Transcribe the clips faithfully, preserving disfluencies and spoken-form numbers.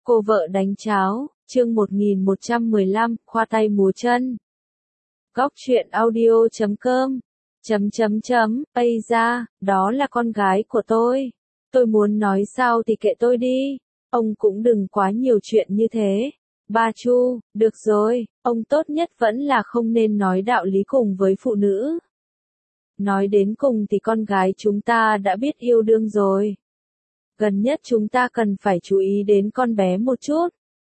Cô vợ đánh cháo, chương một nghìn một trăm mười lăm, khoa tay múa chân. Góc truyện audio chấm com, chấm chấm chấm, ây da, đó là con gái của tôi. Tôi muốn nói sao thì kệ tôi đi, ông cũng đừng quá nhiều chuyện như thế. Ba Chu, được rồi, ông tốt nhất vẫn là không nên nói đạo lý cùng với phụ nữ. Nói đến cùng thì con gái chúng ta đã biết yêu đương rồi. Gần nhất chúng ta cần phải chú ý đến con bé một chút.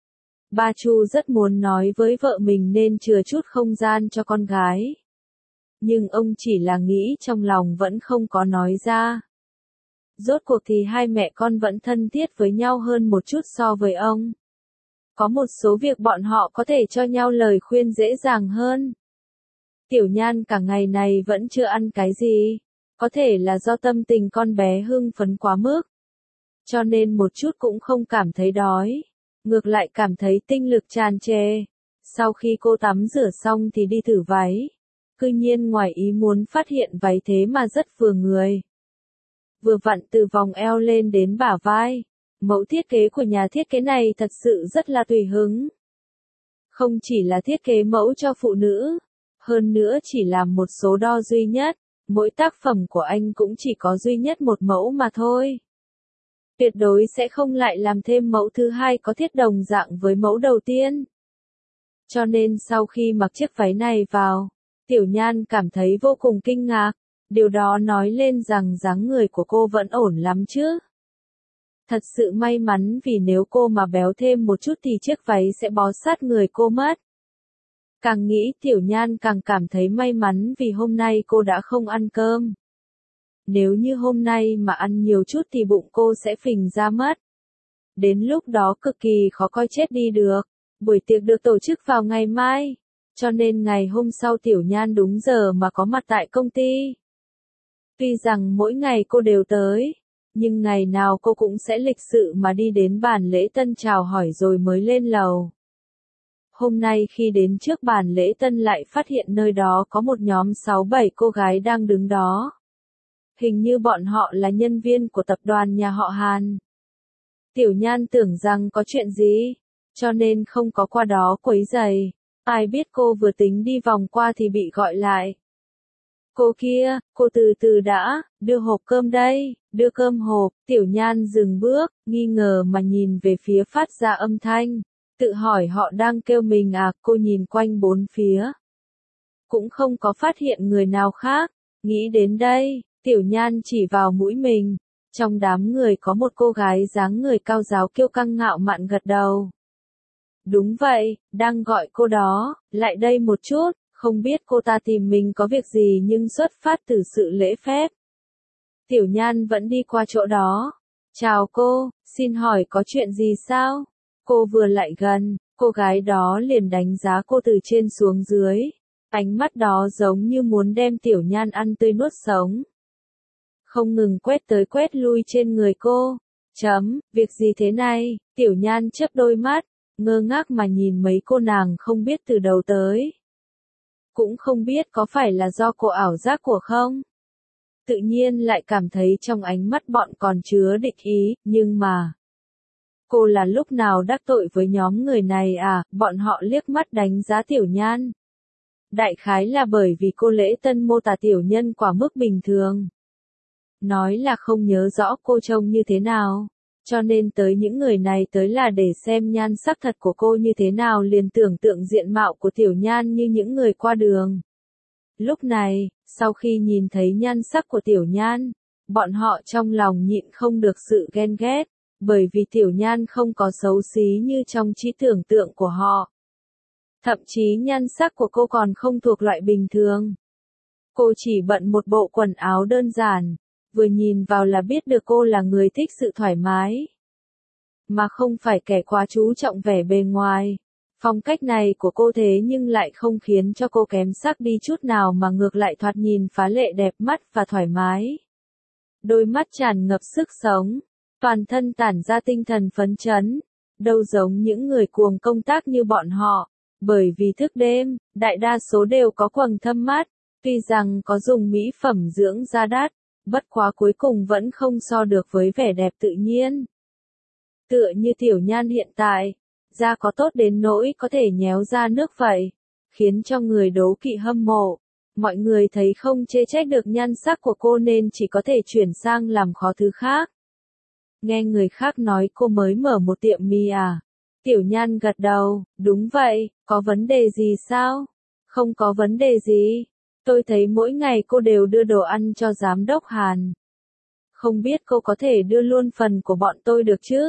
Ba Chu rất muốn nói với vợ mình nên chừa chút không gian cho con gái. Nhưng ông chỉ là nghĩ trong lòng vẫn không có nói ra. Rốt cuộc thì hai mẹ con vẫn thân thiết với nhau hơn một chút so với ông. Có một số việc bọn họ có thể cho nhau lời khuyên dễ dàng hơn. Tiểu Nhan cả ngày này vẫn chưa ăn cái gì. Có thể là do tâm tình con bé hưng phấn quá mức. Cho nên một chút cũng không cảm thấy đói. Ngược lại cảm thấy tinh lực tràn trề. Sau khi cô tắm rửa xong thì đi thử váy. Cư nhiên ngoài ý muốn phát hiện váy thế mà rất vừa người. Vừa vặn từ vòng eo lên đến bả vai. Mẫu thiết kế của nhà thiết kế này thật sự rất là tùy hứng. Không chỉ là thiết kế mẫu cho phụ nữ. Hơn nữa chỉ làm một số đo duy nhất. Mỗi tác phẩm của anh cũng chỉ có duy nhất một mẫu mà thôi. Tuyệt đối sẽ không lại làm thêm mẫu thứ hai có thiết đồng dạng với mẫu đầu tiên. Cho nên sau khi mặc chiếc váy này vào, Tiểu Nhan cảm thấy vô cùng kinh ngạc. Điều đó nói lên rằng dáng người của cô vẫn ổn lắm chứ. Thật sự may mắn vì nếu cô mà béo thêm một chút thì chiếc váy sẽ bó sát người cô mất. Càng nghĩ Tiểu Nhan càng cảm thấy may mắn vì hôm nay cô đã không ăn cơm. Nếu như hôm nay mà ăn nhiều chút thì bụng cô sẽ phình ra mất. Đến lúc đó cực kỳ khó coi chết đi được. Buổi tiệc được tổ chức vào ngày mai. Cho nên ngày hôm sau Tiểu Nhan đúng giờ mà có mặt tại công ty. Tuy rằng mỗi ngày cô đều tới. Nhưng ngày nào cô cũng sẽ lịch sự mà đi đến bàn lễ tân chào hỏi rồi mới lên lầu. Hôm nay khi đến trước bàn lễ tân lại phát hiện nơi đó có một nhóm sáu bảy cô gái đang đứng đó. Hình như bọn họ là nhân viên của tập đoàn nhà họ Hàn. Tiểu Nhan tưởng rằng có chuyện gì, cho nên không có qua đó quấy rầy. Ai biết cô vừa tính đi vòng qua thì bị gọi lại. Cô kia, cô từ từ đã, đưa hộp cơm đây, đưa cơm hộp. Tiểu Nhan dừng bước, nghi ngờ mà nhìn về phía phát ra âm thanh. Tự hỏi họ đang kêu mình à, cô nhìn quanh bốn phía. Cũng không có phát hiện người nào khác. Nghĩ đến đây, Tiểu Nhan chỉ vào mũi mình. Trong đám người có một cô gái dáng người cao giáo kiêu căng ngạo mạn gật đầu. Đúng vậy, đang gọi cô đó, lại đây một chút, không biết cô ta tìm mình có việc gì nhưng xuất phát từ sự lễ phép. Tiểu Nhan vẫn đi qua chỗ đó. Chào cô, xin hỏi có chuyện gì sao? Cô vừa lại gần, cô gái đó liền đánh giá cô từ trên xuống dưới. Ánh mắt đó giống như muốn đem Tiểu Nhan ăn tươi nuốt sống. Không ngừng quét tới quét lui trên người cô. Chấm, việc gì thế này? Tiểu Nhan chớp đôi mắt, ngơ ngác mà nhìn mấy cô nàng không biết từ đầu tới. Cũng không biết có phải là do cô ảo giác của không? Tự nhiên lại cảm thấy trong ánh mắt bọn còn chứa địch ý, nhưng mà... Cô là lúc nào đắc tội với nhóm người này à? Bọn họ liếc mắt đánh giá Tiểu Nhan. Đại khái là bởi vì cô lễ tân mô tả tiểu nhân quá mức bình thường. Nói là không nhớ rõ cô trông như thế nào. Cho nên tới những người này tới là để xem nhan sắc thật của cô như thế nào, liền tưởng tượng diện mạo của Tiểu Nhan như những người qua đường. Lúc này, sau khi nhìn thấy nhan sắc của Tiểu Nhan, bọn họ trong lòng nhịn không được sự ghen ghét, bởi vì Tiểu Nhan không có xấu xí như trong trí tưởng tượng của họ. Thậm chí nhan sắc của cô còn không thuộc loại bình thường. Cô chỉ bận một bộ quần áo đơn giản, vừa nhìn vào là biết được cô là người thích sự thoải mái, mà không phải kẻ quá chú trọng vẻ bề ngoài. Phong cách này của cô thế nhưng lại không khiến cho cô kém sắc đi chút nào mà ngược lại thoạt nhìn phá lệ đẹp mắt và thoải mái. Đôi mắt tràn ngập sức sống, toàn thân tản ra tinh thần phấn chấn, đâu giống những người cuồng công tác như bọn họ. Bởi vì thức đêm, đại đa số đều có quầng thâm mắt, tuy rằng có dùng mỹ phẩm dưỡng da đắt, bất quá cuối cùng vẫn không so được với vẻ đẹp tự nhiên. Tựa như Tiểu Nhan hiện tại, da có tốt đến nỗi có thể nhéo ra nước vậy, khiến cho người đố kỵ hâm mộ. Mọi người thấy không chê trách được nhan sắc của cô nên chỉ có thể chuyển sang làm khó thứ khác. Nghe người khác nói cô mới mở một tiệm mì à? Tiểu Nhan gật đầu, đúng vậy, có vấn đề gì sao? Không có vấn đề gì. Tôi thấy mỗi ngày cô đều đưa đồ ăn cho giám đốc Hàn. Không biết cô có thể đưa luôn phần của bọn tôi được chứ?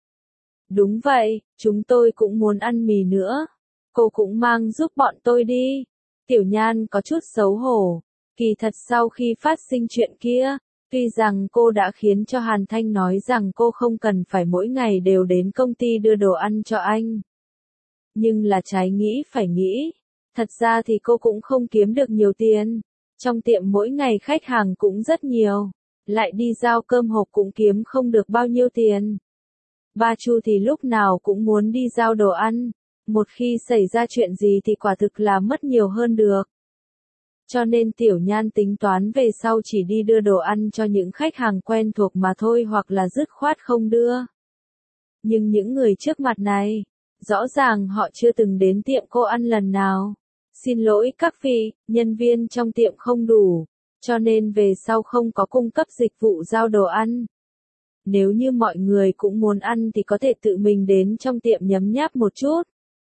Đúng vậy, chúng tôi cũng muốn ăn mì nữa. Cô cũng mang giúp bọn tôi đi. Tiểu Nhan có chút xấu hổ. Kỳ thật sau khi phát sinh chuyện kia, tuy rằng cô đã khiến cho Hàn Thanh nói rằng cô không cần phải mỗi ngày đều đến công ty đưa đồ ăn cho anh. Nhưng là trái nghĩ phải nghĩ. Thật ra thì cô cũng không kiếm được nhiều tiền. Trong tiệm mỗi ngày khách hàng cũng rất nhiều. Lại đi giao cơm hộp cũng kiếm không được bao nhiêu tiền. Ba Chu thì lúc nào cũng muốn đi giao đồ ăn. Một khi xảy ra chuyện gì thì quả thực là mất nhiều hơn được. Cho nên Tiểu Nhan tính toán về sau chỉ đi đưa đồ ăn cho những khách hàng quen thuộc mà thôi hoặc là dứt khoát không đưa. Nhưng những người trước mặt này, rõ ràng họ chưa từng đến tiệm cô ăn lần nào. Xin lỗi các vị, nhân viên trong tiệm không đủ, cho nên về sau không có cung cấp dịch vụ giao đồ ăn. Nếu như mọi người cũng muốn ăn thì có thể tự mình đến trong tiệm nhấm nháp một chút.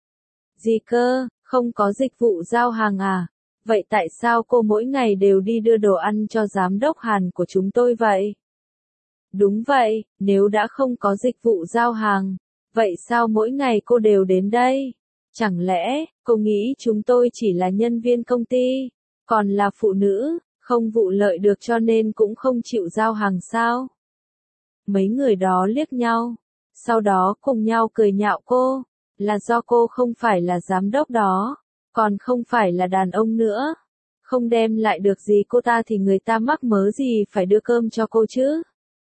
Gì cơ, không có dịch vụ giao hàng à? Vậy tại sao cô mỗi ngày đều đi đưa đồ ăn cho giám đốc Hàn của chúng tôi vậy? Đúng vậy, nếu đã không có dịch vụ giao hàng, vậy sao mỗi ngày cô đều đến đây? Chẳng lẽ, cô nghĩ chúng tôi chỉ là nhân viên công ty, còn là phụ nữ, không vụ lợi được cho nên cũng không chịu giao hàng sao? Mấy người đó liếc nhau, sau đó cùng nhau cười nhạo cô, là do cô không phải là giám đốc đó, còn không phải là đàn ông nữa. Không đem lại được gì cô ta thì người ta mắc mớ gì phải đưa cơm cho cô chứ?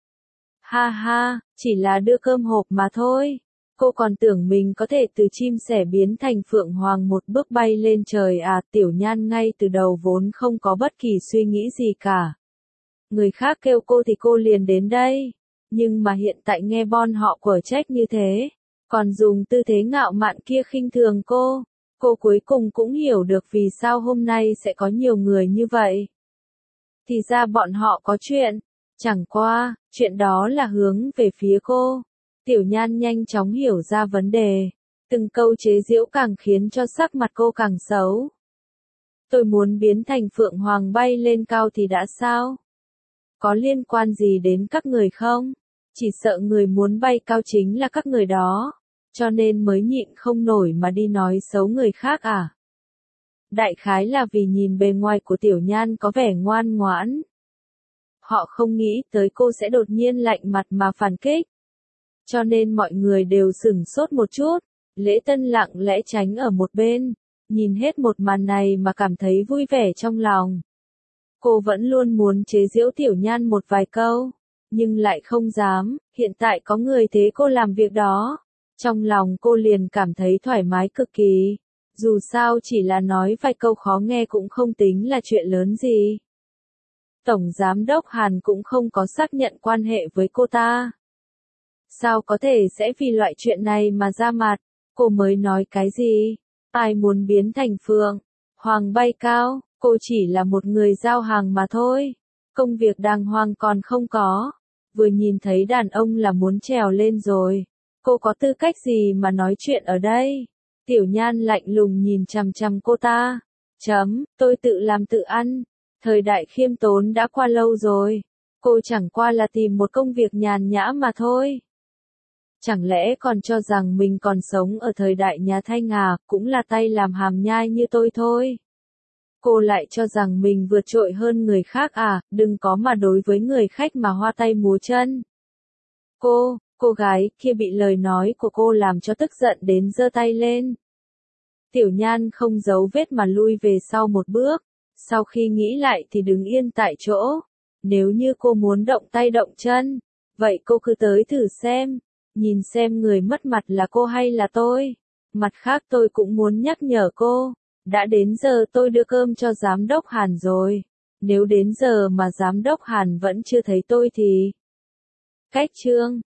Ha ha, chỉ là đưa cơm hộp mà thôi. Cô còn tưởng mình có thể từ chim sẻ biến thành phượng hoàng một bước bay lên trời à? Tiểu Nhan ngay từ đầu vốn không có bất kỳ suy nghĩ gì cả. Người khác kêu cô thì cô liền đến đây. Nhưng mà hiện tại nghe bọn họ quở trách như thế, còn dùng tư thế ngạo mạn kia khinh thường cô, cô cuối cùng cũng hiểu được vì sao hôm nay sẽ có nhiều người như vậy. Thì ra bọn họ có chuyện, chẳng qua, chuyện đó là hướng về phía cô. Tiểu Nhan nhanh chóng hiểu ra vấn đề, từng câu chế giễu càng khiến cho sắc mặt cô càng xấu. Tôi muốn biến thành phượng hoàng bay lên cao thì đã sao? Có liên quan gì đến các người không? Chỉ sợ người muốn bay cao chính là các người đó, cho nên mới nhịn không nổi mà đi nói xấu người khác à? Đại khái là vì nhìn bề ngoài của Tiểu Nhan có vẻ ngoan ngoãn. Họ không nghĩ tới cô sẽ đột nhiên lạnh mặt mà phản kích. Cho nên mọi người đều sửng sốt một chút, Lễ Tân lặng lẽ tránh ở một bên, nhìn hết một màn này mà cảm thấy vui vẻ trong lòng. Cô vẫn luôn muốn chế giễu Tiểu Nhan một vài câu, nhưng lại không dám, hiện tại có người thế cô làm việc đó. Trong lòng cô liền cảm thấy thoải mái cực kỳ, dù sao chỉ là nói vài câu khó nghe cũng không tính là chuyện lớn gì. Tổng Giám đốc Hàn cũng không có xác nhận quan hệ với cô ta. Sao có thể sẽ vì loại chuyện này mà ra mặt, cô mới nói cái gì? Ai muốn biến thành phượng hoàng bay cao, cô chỉ là một người giao hàng mà thôi. Công việc đàng hoàng còn không có, vừa nhìn thấy đàn ông là muốn trèo lên rồi. Cô có tư cách gì mà nói chuyện ở đây? Tiểu Nhan lạnh lùng nhìn chằm chằm cô ta. Chấm, tôi tự làm tự ăn. Thời đại khiêm tốn đã qua lâu rồi. Cô chẳng qua là tìm một công việc nhàn nhã mà thôi. Chẳng lẽ còn cho rằng mình còn sống ở thời đại nhà Thanh à, cũng là tay làm hàm nhai như tôi thôi. Cô lại cho rằng mình vượt trội hơn người khác à, đừng có mà đối với người khách mà hoa tay múa chân. Cô, cô gái kia bị lời nói của cô làm cho tức giận đến giơ tay lên. Tiểu Nhan không giấu vết mà lui về sau một bước, sau khi nghĩ lại thì đứng yên tại chỗ. Nếu như cô muốn động tay động chân, vậy cô cứ tới thử xem, nhìn xem người mất mặt là cô hay là tôi. Mặt khác tôi cũng muốn nhắc nhở cô, đã đến giờ tôi đưa cơm cho giám đốc Hàn rồi. Nếu đến giờ mà giám đốc Hàn vẫn chưa thấy tôi thì... Cách chương